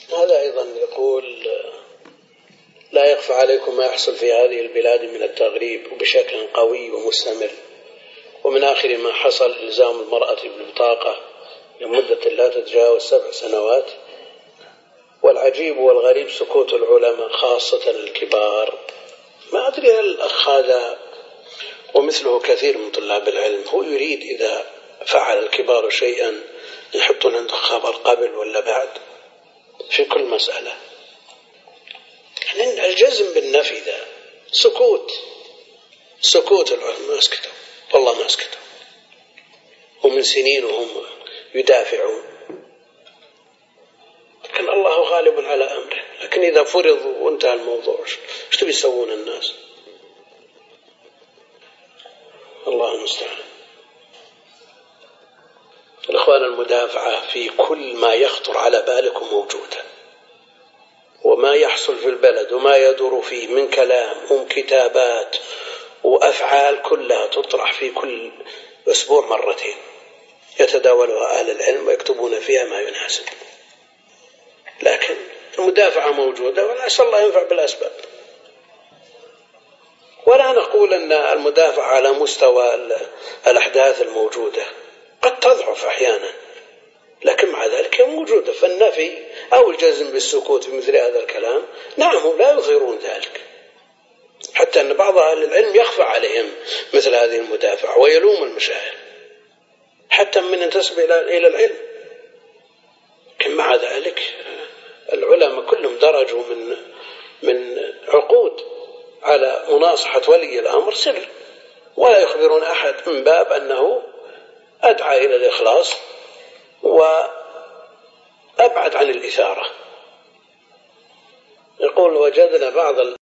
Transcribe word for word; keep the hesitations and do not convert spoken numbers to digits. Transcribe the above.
هذا أيضا يقول: لا يخفى عليكم ما يحصل في هذه البلاد من التغريب وبشكل قوي ومستمر، ومن آخر ما حصل إلزام المرأة بالبطاقة لمدة لا تتجاوز سبع سنوات، والعجيب والغريب سكوت العلماء خاصة الكبار. ما أدري هل الأخ هذا ومثله كثير من طلاب العلم هو يريد إذا فعل الكبار شيئا يحطون عنده خبر قبل ولا بعد في كل مسألة. يعني الجزم بالنفي ذا سكوت سكوت العلماء ما اسكتوا، والله ما اسكتوا، ومن سنين وهم يدافعون، لكن الله غالب على أمره. لكن إذا فرض وانتهى الموضوع ايش تبي يسوون الناس؟ الله المستعان. الإخوان، المدافعة في كل ما يخطر على بالكم موجودة، وما يحصل في البلد وما يدور فيه من كلام ومن كتابات وأفعال كلها تطرح في كل أسبوع مرتين يتداولها أهل العلم ويكتبون فيها ما يناسب. لكن المدافعة موجودة، ونسأل الله ينفع بالأسباب. ولا نقول أن المدافعة على مستوى الأحداث الموجودة، قد تضعف أحيانا، لكن مع ذلك موجودة. فالنفي أو الجزم بالسكوت في مثل هذا الكلام نعم هم لا يظهرون ذلك، حتى أن بعض أهل العلم يخفى عليهم مثل هذه المدافعة ويلوم المشايخ حتى من ينتسب إلى العلم. لكن مع ذلك العلماء كلهم درجوا من من عقود على مناصحة ولي الأمر سر، ولا يخبرون أحد من باب أنه أدعى إلى الإخلاص وأبعد عن الإثارة. يقول: وجدنا بعض